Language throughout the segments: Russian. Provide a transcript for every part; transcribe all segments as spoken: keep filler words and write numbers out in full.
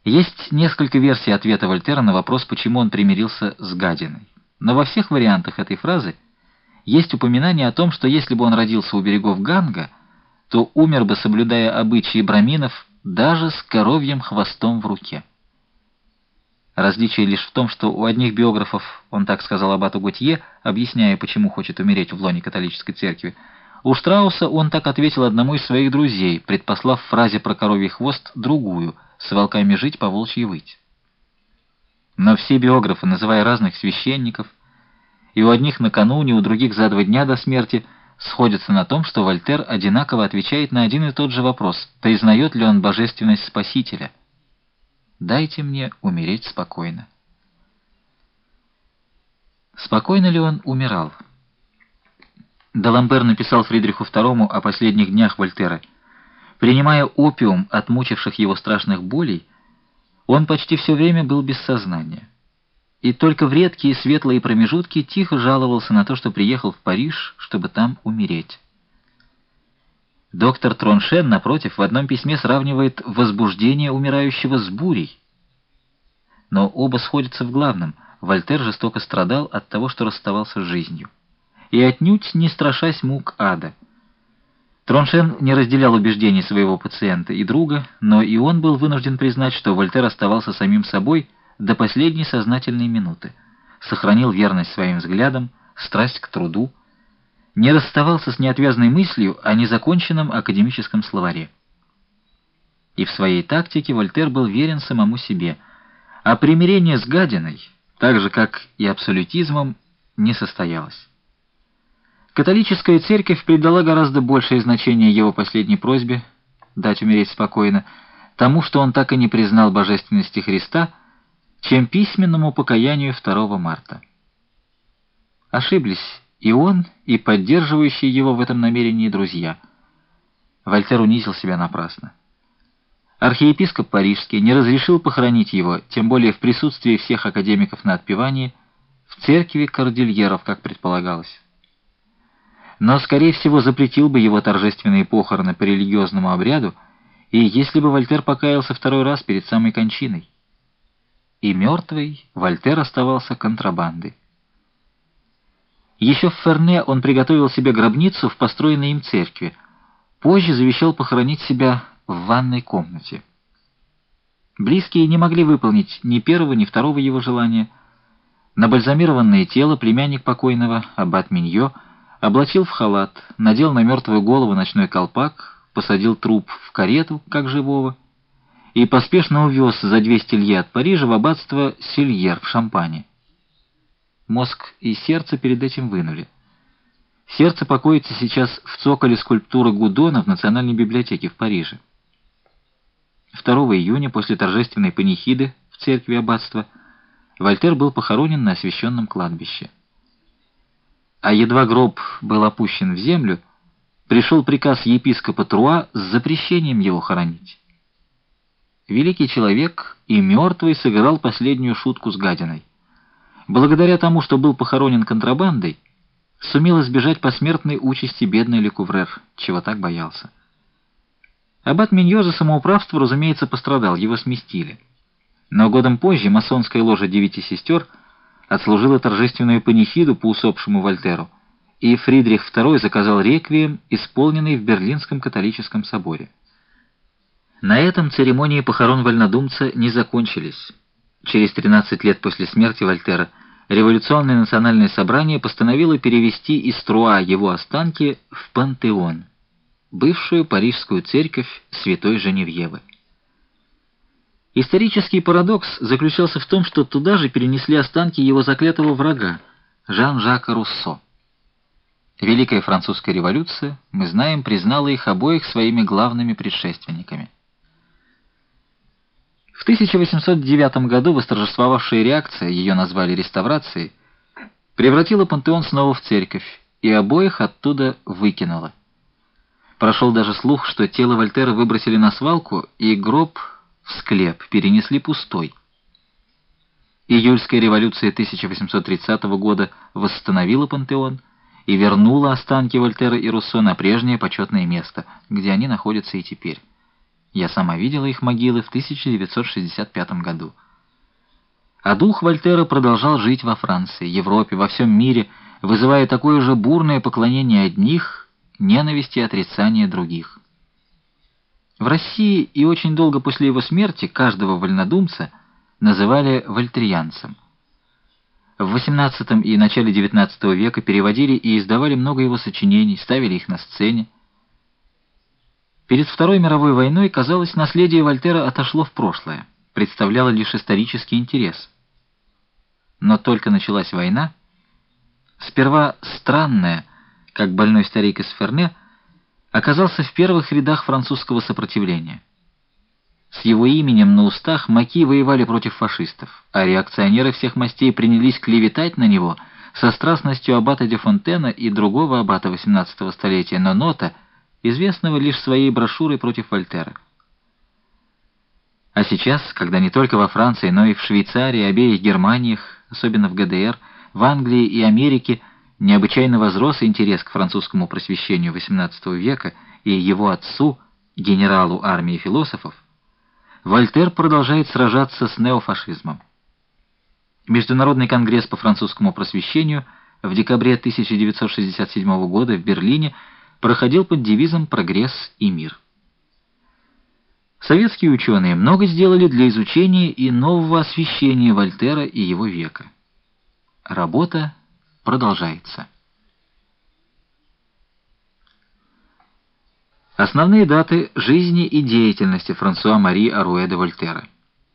Есть несколько версий ответа Вольтера на вопрос, почему он примирился с гадиной. Но во всех вариантах этой фразы есть упоминание о том, что если бы он родился у берегов Ганга, то умер бы, соблюдая обычаи браминов, даже с коровьим хвостом в руке. Различие лишь в том, что у одних биографов, он так сказал аббату Готье, объясняя, почему хочет умереть в лоне католической церкви, у Штрауса он так ответил одному из своих друзей, предпослав в фразе про коровий хвост другую: «С волками жить, по волчьи выть». Но все биографы, называя разных священников, и у одних накануне, у других за два дня до смерти, сходятся на том, что Вольтер одинаково отвечает на один и тот же вопрос: признает ли он божественность Спасителя? «Дайте мне умереть спокойно». Спокойно ли он умирал? Даламбер написал Фридриху второму о последних днях Вольтера. Принимая опиум от мучивших его страшных болей, он почти все время был без сознания. И только в редкие светлые промежутки тихо жаловался на то, что приехал в Париж, чтобы там умереть. Доктор Троншен, напротив, в одном письме сравнивает возбуждение умирающего с бурей. Но оба сходятся в главном: Вольтер жестоко страдал от того, что расставался с жизнью, и отнюдь не страшась мук ада. Троншен не разделял убеждений своего пациента и друга, но и он был вынужден признать, что Вольтер оставался самим собой до последней сознательной минуты, сохранил верность своим взглядам, страсть к труду, не расставался с неотвязной мыслью о незаконченном академическом словаре. И в своей тактике Вольтер был верен самому себе, а примирение с гадиной, так же как и абсолютизмом, не состоялось. Католическая церковь придала гораздо большее значение его последней просьбе дать умереть спокойно, тому, что он так и не признал божественности Христа, чем письменному покаянию второго марта. Ошиблись и он, и поддерживающие его в этом намерении друзья. Вольтер унизил себя напрасно. Архиепископ Парижский не разрешил похоронить его, тем более в присутствии всех академиков на отпевании, в церкви Кордильеров, как предполагалось. Но, скорее всего, запретил бы его торжественные похороны по религиозному обряду, и если бы Вольтер покаялся второй раз перед самой кончиной. И мертвый Вольтер оставался контрабандой. Еще в Ферне он приготовил себе гробницу в построенной им церкви, позже завещал похоронить себя в ванной комнате. Близкие не могли выполнить ни первого, ни второго его желания. Набальзамированное тело племянник покойного, аббат Миньо, облачил в халат, надел на мертвую голову ночной колпак, посадил труп в карету, как живого, и поспешно увез за двести лье от Парижа в аббатство Сильер в Шампане. Мозг и сердце перед этим вынули. Сердце покоится сейчас в цоколе скульптуры Гудона в Национальной библиотеке в Париже. второго июня, после торжественной панихиды в церкви аббатства, Вольтер был похоронен на освященном кладбище. А едва гроб был опущен в землю, пришел приказ епископа Труа с запрещением его хоронить. Великий человек и мертвый сыграл последнюю шутку с гадиной. Благодаря тому, что был похоронен контрабандой, сумел избежать посмертной участи бедный Лекуврер, чего так боялся. Аббат Миньо за самоуправство, разумеется, пострадал, его сместили. Но годом позже масонская ложа девяти сестер отслужила торжественную панихиду по усопшему Вольтеру, и Фридрих второй заказал реквием, исполненный в Берлинском католическом соборе. На этом церемонии похорон вольнодумца не закончились. Через тринадцать лет после смерти Вольтера революционное национальное собрание постановило перевести из Труа его останки в Пантеон, бывшую парижскую церковь Святой Женевьевы. Исторический парадокс заключался в том, что туда же перенесли останки его заклятого врага, Жан-Жака Руссо. Великая французская революция, мы знаем, признала их обоих своими главными предшественниками. В тысяча восемьсот девятом году восторжествовавшая реакция, ее назвали реставрацией, превратила Пантеон снова в церковь, и обоих оттуда выкинула. Прошел даже слух, что тело Вольтера выбросили на свалку, и гроб в склеп перенесли пустой. Июльская революция тысяча восемьсот тридцатого года восстановила Пантеон и вернула останки Вольтера и Руссо на прежнее почетное место, где они находятся и теперь. Я сама видела их могилы в тысяча девятьсот шестьдесят пятом году. А дух Вольтера продолжал жить во Франции, Европе, во всем мире, вызывая такое же бурное поклонение одних, ненависть и отрицание других. В России и очень долго после его смерти каждого вольнодумца называли вольтерианцем. В восемнадцатом и начале девятнадцатого века переводили и издавали много его сочинений, ставили их на сцене. Перед Второй мировой войной, казалось, наследие Вольтера отошло в прошлое, представляло лишь исторический интерес. Но только началась война, сперва странная, как больной старик из Ферне, оказался в первых рядах французского сопротивления. С его именем на устах маки воевали против фашистов, а реакционеры всех мастей принялись клеветать на него со страстностью аббата де Фонтена и другого аббата восемнадцатого столетия Нонота, известного лишь своей брошюрой против Вольтера. А сейчас, когда не только во Франции, но и в Швейцарии, обеих Германиях, особенно в ГДР, в Англии и Америке, необычайно возрос интерес к французскому просвещению восемнадцатого века и его отцу, генералу армии философов, Вольтер продолжает сражаться с неофашизмом. Международный конгресс по французскому просвещению в декабре тысяча девятьсот шестьдесят седьмого года в Берлине проходил под девизом «Прогресс и мир». Советские ученые много сделали для изучения и нового освещения Вольтера и его века. Работа продолжается. Основные даты жизни и деятельности Франсуа-Мари Аруэ де Вольтера.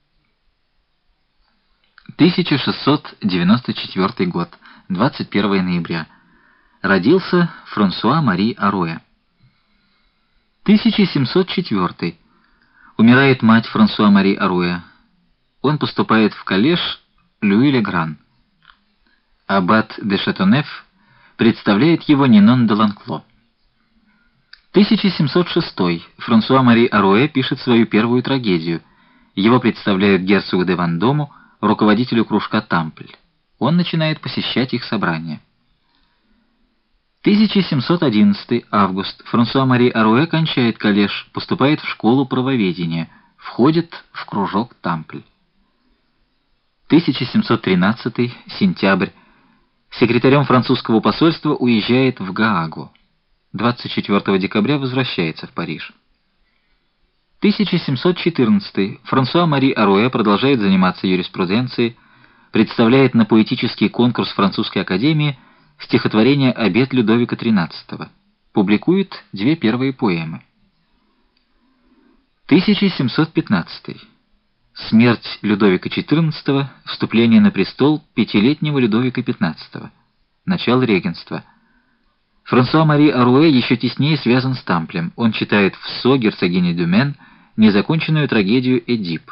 тысяча шестьсот девяносто четвёртый год, двадцать первое ноября. Родился Франсуа-Мари Аруэ. тысяча семьсот четвёртый. Умирает мать Франсуа-Мари Аруэ. Он поступает в коллеж Люи-ле-Гран. Аббат де Шатонеф представляет его Нинон де Ланкло. тысяча семьсот шестой. Франсуа-Мари Аруэ пишет свою первую трагедию. Его представляют герцогу де Вандому, руководителю кружка Тампль. Он начинает посещать их собрания. тысяча семьсот одиннадцатый. Август. Франсуа-Мари Аруэ кончает коллеж, поступает в школу правоведения, входит в кружок Тампль. тысяча семьсот тринадцатый. Сентябрь. Секретарем французского посольства уезжает в Гаагу. двадцать четвёртого декабря возвращается в Париж. тысяча семьсот четырнадцатый. Франсуа-Мари Аруэ продолжает заниматься юриспруденцией, представляет на поэтический конкурс Французской академии стихотворение «Обет Людовика тринадцатого». Публикует две первые поэмы. тысяча семьсот пятнадцатый. Смерть Людовика четырнадцатого, вступление на престол пятилетнего Людовика пятнадцатого. Начало регенства. Франсуа-Мари Аруэ еще теснее связан с Тамплем. Он читает в Со герцогини Дюмен незаконченную трагедию «Эдип».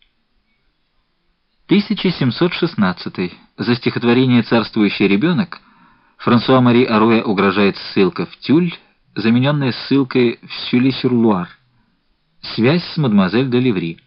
тысяча семьсот шестнадцатый. За стихотворение «Царствующий ребенок» Франсуа-Мари Аруэ угрожает ссылка в Тюль, замененная ссылкой в Сюли-сюр-Луар. Связь с мадемуазель де Ливри.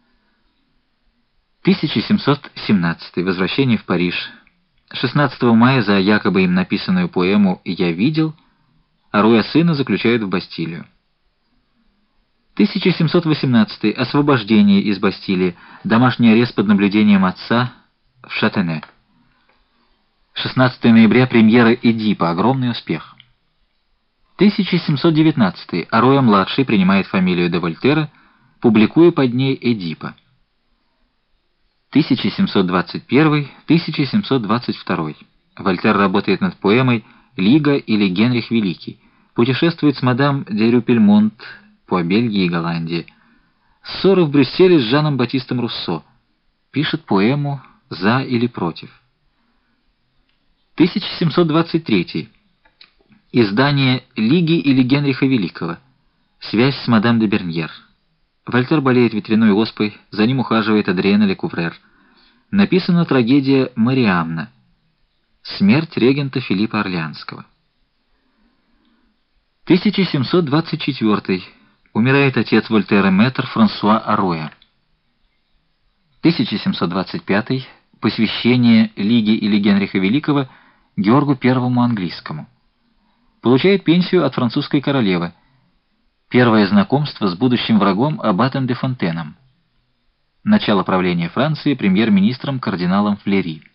тысяча семьсот семнадцатый. Возвращение в Париж. шестнадцатого мая за якобы им написанную поэму «Я видел» Аруэ сына заключают в Бастилию. тысяча семьсот восемнадцатый. Освобождение из Бастилии. Домашний арест под наблюдением отца в Шатене. шестнадцатого ноября премьера «Эдипа». Огромный успех. тысяча семьсот девятнадцатый. Аруэ-младший принимает фамилию де Вольтера, публикуя под ней «Эдипа». тысяча семьсот двадцать первый — тысяча семьсот двадцать второй. Вольтер работает над поэмой «Лига» или «Генрих Великий». Путешествует с мадам де Рюпельмонт по Бельгии и Голландии. Ссоры в Брюсселе с Жаном Батистом Руссо. Пишет поэму «За или против». тысяча семьсот двадцать третий. Издание «Лиги» или «Генриха Великого». Связь с мадам де Берньер. Вольтер болеет ветряной оспой, за ним ухаживает Адриена Лекуврер. Написана трагедия «Мариамна». Смерть регента Филиппа Орлеанского. тысяча семьсот двадцать четвёртый. Умирает отец Вольтера мэтр Франсуа Аруэ. тысяча семьсот двадцать пятый. Посвящение Лиги или Генриха Великого Георгу Первому Английскому. Получает пенсию от французской королевы. Первое знакомство с будущим врагом аббатом де Фонтеном. Начало правления Франции премьер-министром кардиналом Флери.